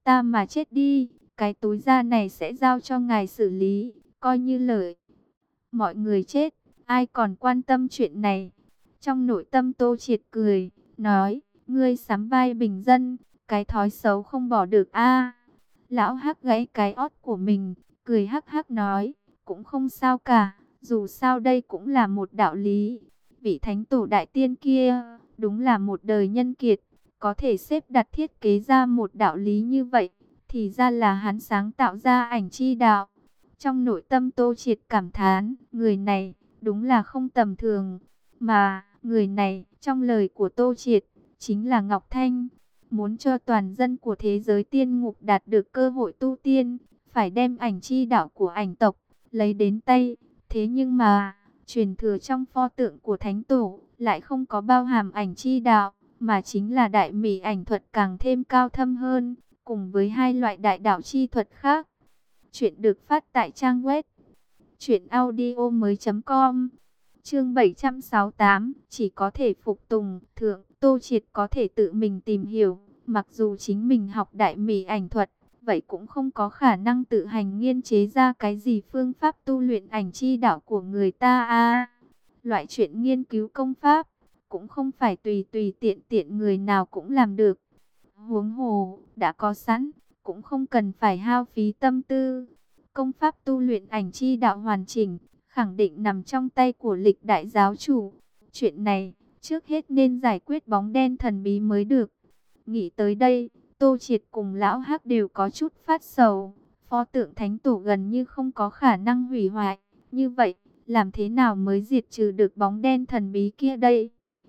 ta mà chết đi, cái túi da này sẽ giao cho ngài xử lý, coi như lợi. Mọi người chết, ai còn quan tâm chuyện này? Trong nội tâm Tô Triệt cười, nói, ngươi sắm vai bình dân, cái thói xấu không bỏ được a. Lão Hắc gãy cái ót của mình, cười hắc hắc nói, cũng không sao cả, dù sao đây cũng là một đạo lý. Vị thánh tổ đại tiên kia, đúng là một đời nhân kiệt, có thể xếp đặt thiết kế ra một đạo lý như vậy, thì ra là hắn sáng tạo ra ảnh chi đạo. Trong nội tâm Tô Triệt cảm thán, người này đúng là không tầm thường, mà người này trong lời của Tô Triệt chính là Ngọc Thanh. Muốn cho toàn dân của thế giới tiên ngục đạt được cơ hội tu tiên, phải đem ảnh chi đạo của ảnh tộc lấy đến tay. Thế nhưng mà, truyền thừa trong pho tượng của Thánh Tổ lại không có bao hàm ảnh chi đạo, mà chính là đại mỹ ảnh thuật càng thêm cao thâm hơn, cùng với hai loại đại đạo chi thuật khác. Chuyện được phát tại trang web truyện audio mới chấm com. Chương bảy trăm sáu mươi tám, chỉ có thể phục tùng. Thượng, Tô Triệt có thể tự mình tìm hiểu, mặc dù chính mình học đại mỹ ảnh thuật, vậy cũng không có khả năng tự hành nghiên chế ra cái gì phương pháp tu luyện ảnh chi đạo của người ta a. Loại chuyện nghiên cứu công pháp cũng không phải tùy tùy tiện tiện người nào cũng làm được. Huống hồ đã có sẵn, cũng không cần phải hao phí tâm tư. Công pháp tu luyện ảnh chi đạo hoàn chỉnh, khẳng định nằm trong tay của lịch đại giáo chủ. Chuyện này, trước hết nên giải quyết bóng đen thần bí mới được. Nghĩ tới đây, Tô Triệt cùng Lão Hắc đều có chút phát sầu. Pho tượng Thánh Tổ gần như không có khả năng hủy hoại. Như vậy, làm thế nào mới diệt trừ được bóng đen thần bí kia đây?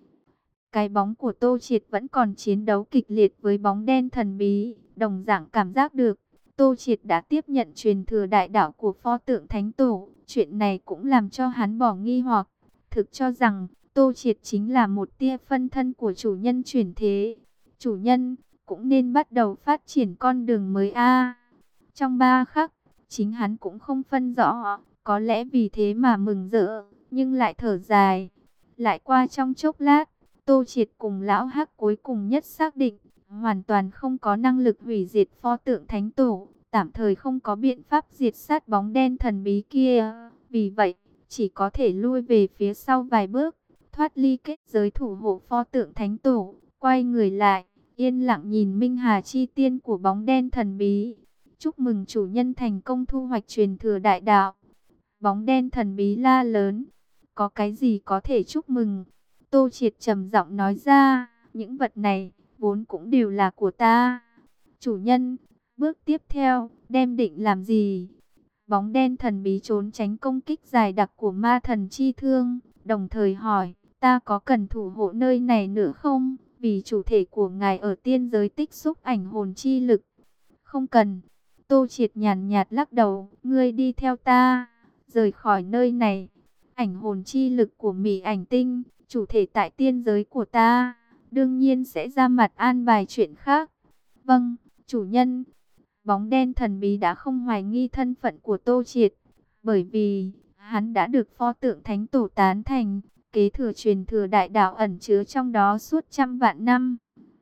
Cái bóng của Tô Triệt vẫn còn chiến đấu kịch liệt với bóng đen thần bí, đồng dạng cảm giác được. Tô Triệt đã tiếp nhận truyền thừa đại đạo của pho tượng Thánh Tổ. Chuyện này cũng làm cho hắn bỏ nghi hoặc, thực cho rằng Tô Triệt chính là một tia phân thân của chủ nhân chuyển thế. Chủ nhân cũng nên bắt đầu phát triển con đường mới a. Trong ba khắc, chính hắn cũng không phân rõ, có lẽ vì thế mà mừng rỡ, nhưng lại thở dài. Lại qua trong chốc lát, Tô Triệt cùng Lão Hắc cuối cùng nhất xác định, hoàn toàn không có năng lực hủy diệt pho tượng Thánh Tổ, tạm thời không có biện pháp diệt sát bóng đen thần bí kia. Vì vậy, chỉ có thể lui về phía sau vài bước, thoát ly kết giới thủ hộ pho tượng Thánh Tổ, quay người lại, yên lặng nhìn Minh Hà chi tiên của bóng đen thần bí. Chúc mừng chủ nhân thành công thu hoạch truyền thừa đại đạo. Bóng đen thần bí la lớn, có cái gì có thể chúc mừng? Tô Triệt trầm giọng nói ra, những vật này vốn cũng đều là của ta. Chủ nhân, bước tiếp theo, đem định làm gì? Bóng đen thần bí trốn tránh công kích dài đặc của ma thần chi thương, đồng thời hỏi, ta có cần thủ hộ nơi này nữa không? Vì chủ thể của ngài ở tiên giới tích xúc ảnh hồn chi lực. Không cần. Tô Triệt nhàn nhạt lắc đầu, ngươi đi theo ta, rời khỏi nơi này. Ảnh hồn chi lực của Mỹ Ảnh Tinh, chủ thể tại tiên giới của ta, đương nhiên sẽ ra mặt an bài chuyện khác. Vâng, chủ nhân. Bóng đen thần bí đã không hoài nghi thân phận của Tô Triệt, bởi vì hắn đã được pho tượng Thánh Tổ tán thành, kế thừa truyền thừa đại đạo ẩn chứa trong đó suốt trăm vạn năm.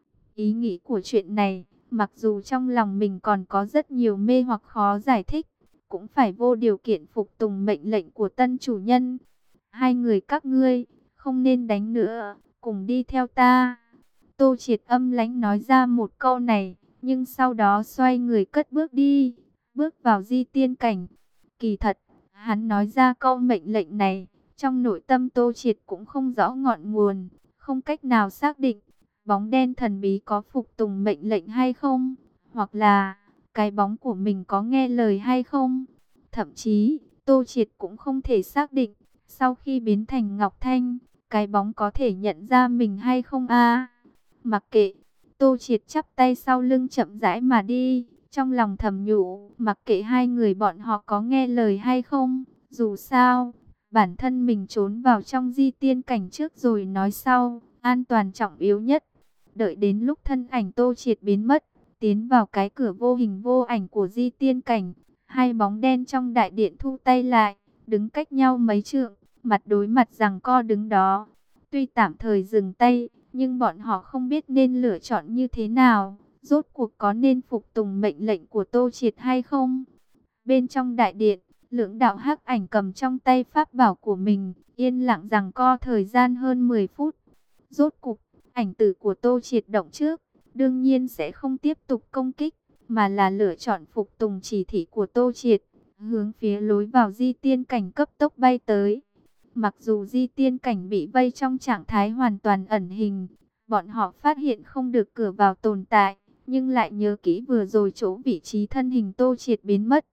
Ý nghĩ của chuyện này, mặc dù trong lòng mình còn có rất nhiều mê hoặc khó giải thích, cũng phải vô điều kiện phục tùng mệnh lệnh của tân chủ nhân. Hai người các ngươi, không nên đánh nữa, cùng đi theo ta. Tô Triệt âm lãnh nói ra một câu này, nhưng sau đó xoay người cất bước đi, bước vào di tiên cảnh. Kỳ thật, hắn nói ra câu mệnh lệnh này, trong nội tâm Tô Triệt cũng không rõ ngọn nguồn, không cách nào xác định bóng đen thần bí có phục tùng mệnh lệnh hay không, hoặc là cái bóng của mình có nghe lời hay không. Thậm chí, Tô Triệt cũng không thể xác định, sau khi biến thành Ngọc Thanh, cái bóng có thể nhận ra mình hay không a. Mặc kệ, Tô Triệt chắp tay sau lưng chậm rãi mà đi, trong lòng thầm nhủ, mặc kệ hai người bọn họ có nghe lời hay không, dù sao, bản thân mình trốn vào trong di tiên cảnh trước rồi nói sau, an toàn trọng yếu nhất. Đợi đến lúc thân ảnh Tô Triệt biến mất, tiến vào cái cửa vô hình vô ảnh của di tiên cảnh, hai bóng đen trong đại điện thu tay lại, đứng cách nhau mấy trượng, mặt đối mặt giằng co đứng đó. Tuy tạm thời dừng tay, nhưng bọn họ không biết nên lựa chọn như thế nào. rốt cuộc có nên phục tùng mệnh lệnh của Tô Triệt hay không? Bên trong đại điện, lưỡng đạo hắc ảnh cầm trong tay pháp bảo của mình, yên lặng giằng co thời gian hơn mười phút. Rốt cục, ảnh tử của Tô Triệt động trước, đương nhiên sẽ không tiếp tục công kích, mà là lựa chọn phục tùng chỉ thị của Tô Triệt, hướng phía lối vào di tiên cảnh cấp tốc bay tới. Mặc dù di tiên cảnh bị vây trong trạng thái hoàn toàn ẩn hình, bọn họ phát hiện không được cửa vào tồn tại, nhưng lại nhớ kỹ vừa rồi chỗ vị trí thân hình Tô Triệt biến mất.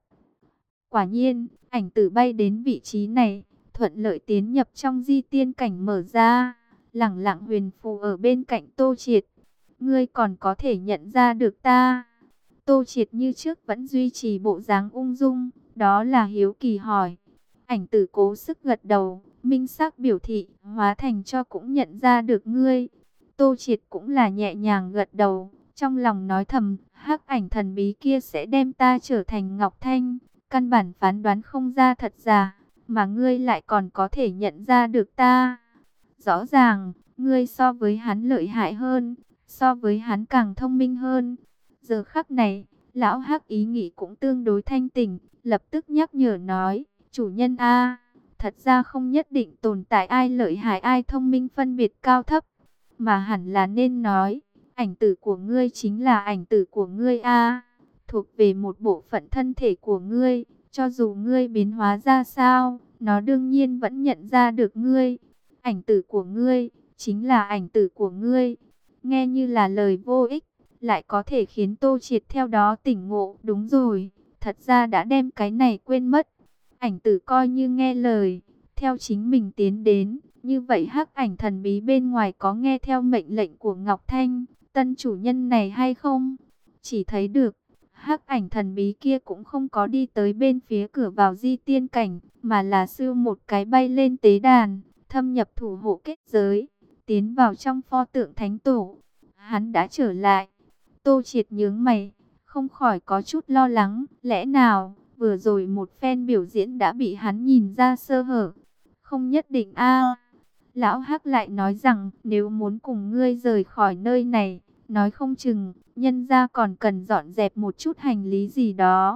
Quả nhiên, ảnh tử bay đến vị trí này, thuận lợi tiến nhập trong di tiên cảnh mở ra, lẳng lặng huyền phù ở bên cạnh Tô Triệt. Ngươi còn có thể nhận ra được ta? Tô Triệt như trước vẫn duy trì bộ dáng ung dung, đó là hiếu kỳ hỏi. Ảnh tử cố sức gật đầu, minh xác biểu thị, hóa thành cho cũng nhận ra được ngươi. Tô Triệt cũng là nhẹ nhàng gật đầu, trong lòng nói thầm, hắc ảnh thần bí kia sẽ đem ta trở thành Ngọc Thanh, căn bản phán đoán không ra thật giả, mà ngươi lại còn có thể nhận ra được ta. Rõ ràng, ngươi so với hắn lợi hại hơn, so với hắn càng thông minh hơn. Giờ khắc này, lão hắc ý nghĩ cũng tương đối thanh tỉnh, lập tức nhắc nhở nói, chủ nhân a, thật ra không nhất định tồn tại ai lợi hại ai thông minh phân biệt cao thấp, mà hẳn là nên nói, ảnh tử của ngươi chính là ảnh tử của ngươi a, thuộc về một bộ phận thân thể của ngươi, cho dù ngươi biến hóa ra sao, nó đương nhiên vẫn nhận ra được ngươi. Ảnh tử của ngươi chính là ảnh tử của ngươi. Nghe như là lời vô ích, lại có thể khiến Tô Triệt theo đó tỉnh ngộ. Đúng rồi, thật ra đã đem cái này quên mất. Ảnh tử coi như nghe lời, theo chính mình tiến đến. Như vậy hắc ảnh thần bí bên ngoài có nghe theo mệnh lệnh của Ngọc Thanh, tân chủ nhân này hay không? Chỉ thấy được, hắc ảnh thần bí kia cũng không có đi tới bên phía cửa vào di tiên cảnh, mà là siêu một cái bay lên tế đàn, thâm nhập thủ hộ kết giới, tiến vào trong pho tượng thánh tổ. Hắn đã trở lại. Tô Triệt nhướng mày, không khỏi có chút lo lắng, lẽ nào vừa rồi một phen biểu diễn đã bị hắn nhìn ra sơ hở? Không nhất định a. Lão Hắc lại nói rằng, nếu muốn cùng ngươi rời khỏi nơi này, nói không chừng nhân gia còn cần dọn dẹp một chút hành lý gì đó.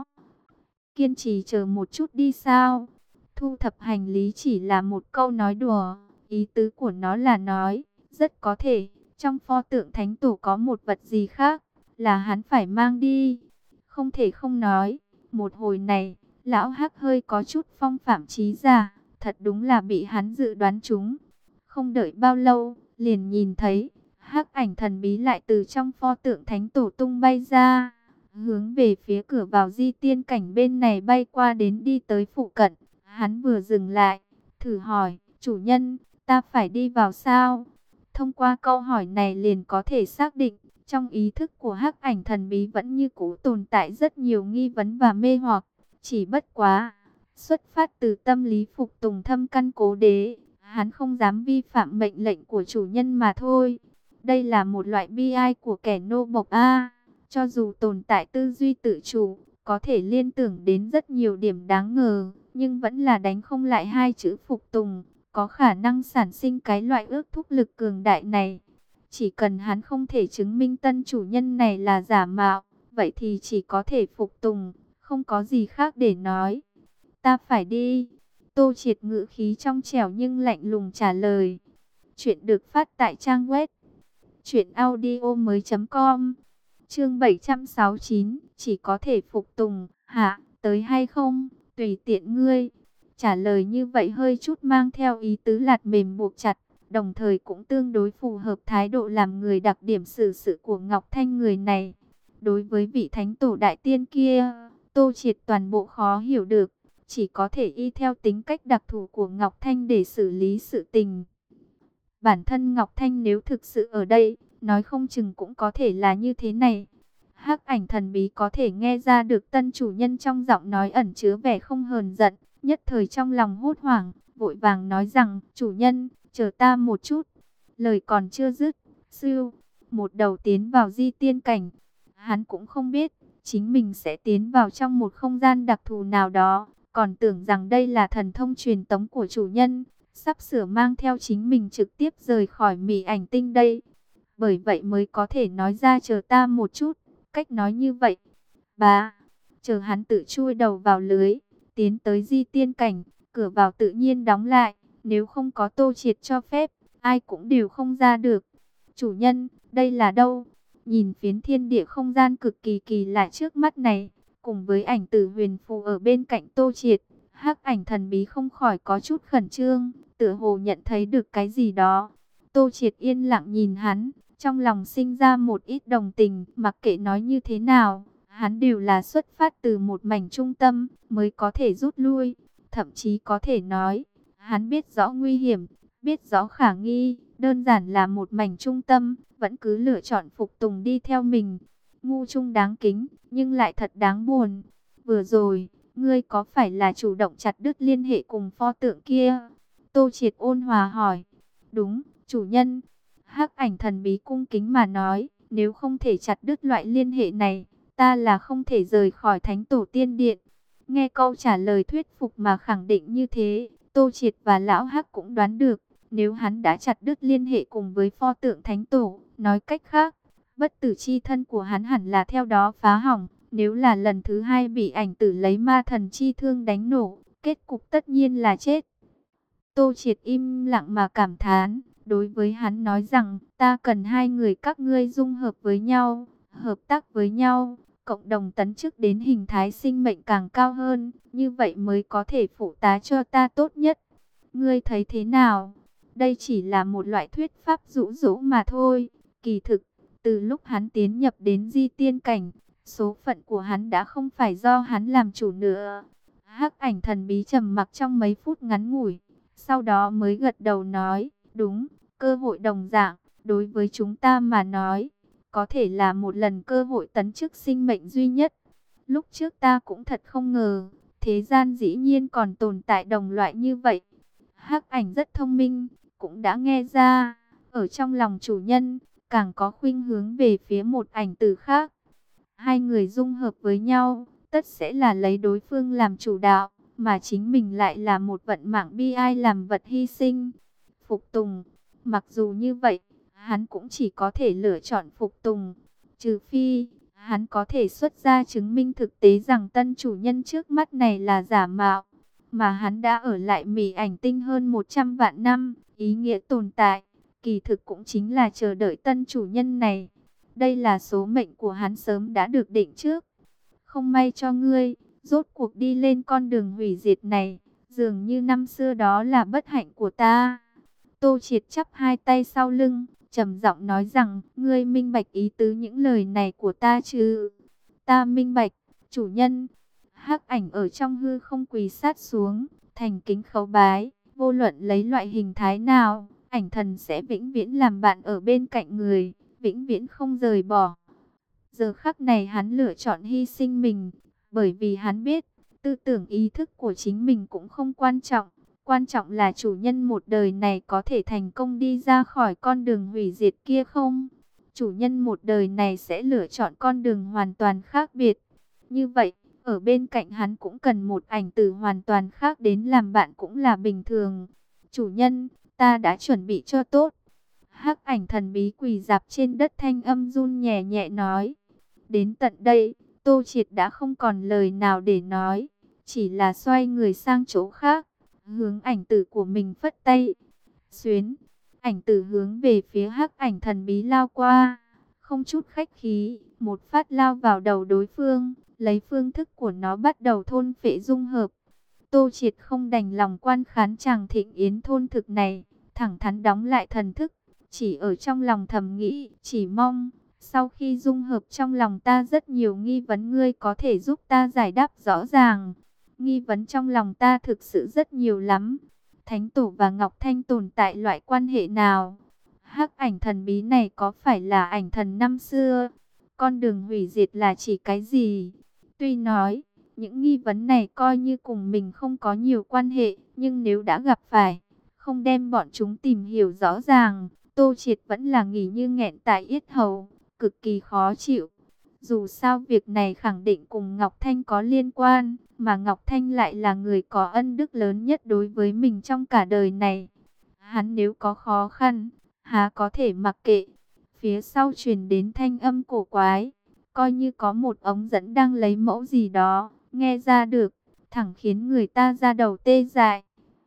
Kiên trì chờ một chút đi sao? Thu thập hành lý chỉ là một câu nói đùa, ý tứ của nó là nói, rất có thể, trong pho tượng thánh tổ có một vật gì khác, là hắn phải mang đi. Không thể không nói, một hồi này, lão Hắc hơi có chút phong phạm trí giả, thật đúng là bị hắn dự đoán trúng. Không đợi bao lâu, liền nhìn thấy, hắc ảnh thần bí lại từ trong pho tượng thánh tổ tung bay ra, hướng về phía cửa vào di tiên cảnh bên này bay qua đến đi tới phụ cận. Hắn vừa dừng lại, thử hỏi, chủ nhân, ta phải đi vào sao? Thông qua câu hỏi này liền có thể xác định, trong ý thức của hắc ảnh thần bí vẫn như cũ tồn tại rất nhiều nghi vấn và mê hoặc. Chỉ bất quá, xuất phát từ tâm lý phục tùng thâm căn cố đế, hắn không dám vi phạm mệnh lệnh của chủ nhân mà thôi. Đây là một loại bi ai của kẻ nô bộc a. Cho dù tồn tại tư duy tự chủ, có thể liên tưởng đến rất nhiều điểm đáng ngờ, nhưng vẫn là đánh không lại hai chữ phục tùng, có khả năng sản sinh cái loại ước thúc lực cường đại này. Chỉ cần hắn không thể chứng minh tân chủ nhân này là giả mạo, vậy thì chỉ có thể phục tùng, không có gì khác để nói. Ta phải đi. Tô Triệt ngữ khí trong trẻo nhưng lạnh lùng trả lời. Chuyện được phát tại trang web truyện audio mới chấm com. Chương bảy trăm sáu mươi chín, chỉ có thể phục tùng. Hả, tới hay không, tùy tiện ngươi. Trả lời như vậy hơi chút mang theo ý tứ lạt mềm buộc chặt, đồng thời cũng tương đối phù hợp thái độ làm người đặc điểm xử sự của Ngọc Thanh người này. Đối với vị thánh tổ đại tiên kia, Tô Triệt toàn bộ khó hiểu được, chỉ có thể y theo tính cách đặc thù của Ngọc Thanh để xử lý sự tình. Bản thân Ngọc Thanh nếu thực sự ở đây, nói không chừng cũng có thể là như thế này. Hắc ảnh thần bí có thể nghe ra được tân chủ nhân trong giọng nói ẩn chứa vẻ không hờn giận, nhất thời trong lòng hốt hoảng, vội vàng nói rằng, chủ nhân, chờ ta một chút. Lời còn chưa dứt, siêu, một đầu tiến vào di tiên cảnh. Hắn cũng không biết, chính mình sẽ tiến vào trong một không gian đặc thù nào đó, còn tưởng rằng đây là thần thông truyền tống của chủ nhân, sắp sửa mang theo chính mình trực tiếp rời khỏi Mị Ảnh Tinh đây. Bởi vậy mới có thể nói ra chờ ta một chút. cách nói như vậy. Bá, chờ hắn tự chui đầu vào lưới, tiến tới di tiên cảnh, cửa vào tự nhiên đóng lại. Nếu không có Tô Triệt cho phép, ai cũng đều không ra được. Chủ nhân, đây là đâu? Nhìn phiến thiên địa không gian cực kỳ kỳ lạ trước mắt này, cùng với ảnh tử huyền phù ở bên cạnh Tô Triệt, hắc ảnh thần bí không khỏi có chút khẩn trương, tựa hồ nhận thấy được cái gì đó. Tô Triệt yên lặng nhìn hắn, trong lòng sinh ra một ít đồng tình, mặc kệ nói như thế nào, hắn đều là xuất phát từ một mảnh trung tâm, mới có thể rút lui, thậm chí có thể nói, hắn biết rõ nguy hiểm, biết rõ khả nghi, đơn giản là một mảnh trung tâm, vẫn cứ lựa chọn phục tùng đi theo mình. Ngu chung đáng kính, nhưng lại thật đáng buồn. Vừa rồi, ngươi có phải là chủ động chặt đứt liên hệ cùng pho tượng kia? Tô Triệt ôn hòa hỏi. Đúng, chủ nhân. Hắc ảnh thần bí cung kính mà nói, nếu không thể chặt đứt loại liên hệ này, ta là không thể rời khỏi thánh tổ tiên điện. Nghe câu trả lời thuyết phục mà khẳng định như thế, Tô Triệt và Lão Hắc cũng đoán được, nếu hắn đã chặt đứt liên hệ cùng với pho tượng thánh tổ, nói cách khác, bất tử chi thân của hắn hẳn là theo đó phá hỏng. Nếu là lần thứ hai bị ảnh tử lấy ma thần chi thương đánh nổ, kết cục tất nhiên là chết. Tô Triệt im lặng mà cảm thán, đối với hắn nói rằng, ta cần hai người các ngươi dung hợp với nhau, hợp tác với nhau, cộng đồng tấn chức đến hình thái sinh mệnh càng cao hơn, như vậy mới có thể phụ tá cho ta tốt nhất. Ngươi thấy thế nào? Đây chỉ là một loại thuyết pháp dụ dỗ mà thôi. Kỳ thực, từ lúc hắn tiến nhập đến di tiên cảnh, số phận của hắn đã không phải do hắn làm chủ nữa. Hắc ảnh thần bí trầm mặc trong mấy phút ngắn ngủi, sau đó mới gật đầu nói, đúng, cơ hội đồng dạng, đối với chúng ta mà nói, có thể là một lần cơ hội tấn chức sinh mệnh duy nhất. Lúc trước ta cũng thật không ngờ, thế gian dĩ nhiên còn tồn tại đồng loại như vậy. Hắc ảnh rất thông minh, cũng đã nghe ra, ở trong lòng chủ nhân, càng có khuynh hướng về phía một ảnh tử khác. Hai người dung hợp với nhau, tất sẽ là lấy đối phương làm chủ đạo, mà chính mình lại là một vận mạng bi ai làm vật hy sinh. Phục tùng, mặc dù như vậy, hắn cũng chỉ có thể lựa chọn phục tùng. Trừ phi, hắn có thể xuất ra chứng minh thực tế rằng tân chủ nhân trước mắt này là giả mạo. Mà hắn đã ở lại Mị Ảnh Tinh hơn một trăm vạn năm, ý nghĩa tồn tại, kỳ thực cũng chính là chờ đợi tân chủ nhân này. Đây là số mệnh của hắn sớm đã được định trước. Không may cho ngươi, rốt cuộc đi lên con đường hủy diệt này, dường như năm xưa đó là bất hạnh của ta. Tô Triệt chắp hai tay sau lưng, trầm giọng nói rằng, ngươi minh bạch ý tứ những lời này của ta chứ? Ta minh bạch, chủ nhân. Hắc ảnh ở trong hư không quỳ sát xuống, thành kính khấu bái, vô luận lấy loại hình thái nào, ảnh thần sẽ vĩnh viễn làm bạn ở bên cạnh người, vĩnh viễn không rời bỏ. Giờ khắc này hắn lựa chọn hy sinh mình, bởi vì hắn biết, tư tưởng ý thức của chính mình cũng không quan trọng. Quan trọng là chủ nhân một đời này có thể thành công đi ra khỏi con đường hủy diệt kia không? Chủ nhân một đời này sẽ lựa chọn con đường hoàn toàn khác biệt. Như vậy, ở bên cạnh hắn cũng cần một ảnh tử hoàn toàn khác đến làm bạn cũng là bình thường. Chủ nhân, ta đã chuẩn bị cho tốt. Hắc ảnh thần bí quỳ dạp trên đất, thanh âm run nhẹ nhẹ nói. Đến tận đây, Tô Triệt đã không còn lời nào để nói, chỉ là xoay người sang chỗ khác, hướng ảnh tử của mình phất tay. Xuyến, ảnh tử hướng về phía hắc ảnh thần bí lao qua, không chút khách khí, một phát lao vào đầu đối phương, lấy phương thức của nó bắt đầu thôn phệ dung hợp. Tô Triệt không đành lòng quan khán chàng thịnh yến thôn thực này, thẳng thắn đóng lại thần thức, chỉ ở trong lòng thầm nghĩ, chỉ mong sau khi dung hợp trong lòng ta rất nhiều nghi vấn, ngươi có thể giúp ta giải đáp rõ ràng. Nghi vấn trong lòng ta thực sự rất nhiều lắm. Thánh Tổ và Ngọc Thanh tồn tại loại quan hệ nào? Hắc ảnh thần bí này có phải là ảnh thần năm xưa? Con đường hủy diệt là chỉ cái gì? Tuy nói, những nghi vấn này coi như cùng mình không có nhiều quan hệ, nhưng nếu đã gặp phải, không đem bọn chúng tìm hiểu rõ ràng, Tô Triệt vẫn là nghỉ như nghẹn tại yết hầu, cực kỳ khó chịu. Dù sao việc này khẳng định cùng Ngọc Thanh có liên quan, mà Ngọc Thanh lại là người có ân đức lớn nhất đối với mình trong cả đời này. Hắn nếu có khó khăn, há có thể mặc kệ. Phía sau truyền đến thanh âm cổ quái. coi như có một ống dẫn đang lấy mẫu gì đó, nghe ra được, thẳng khiến người ta ra đầu tê dại.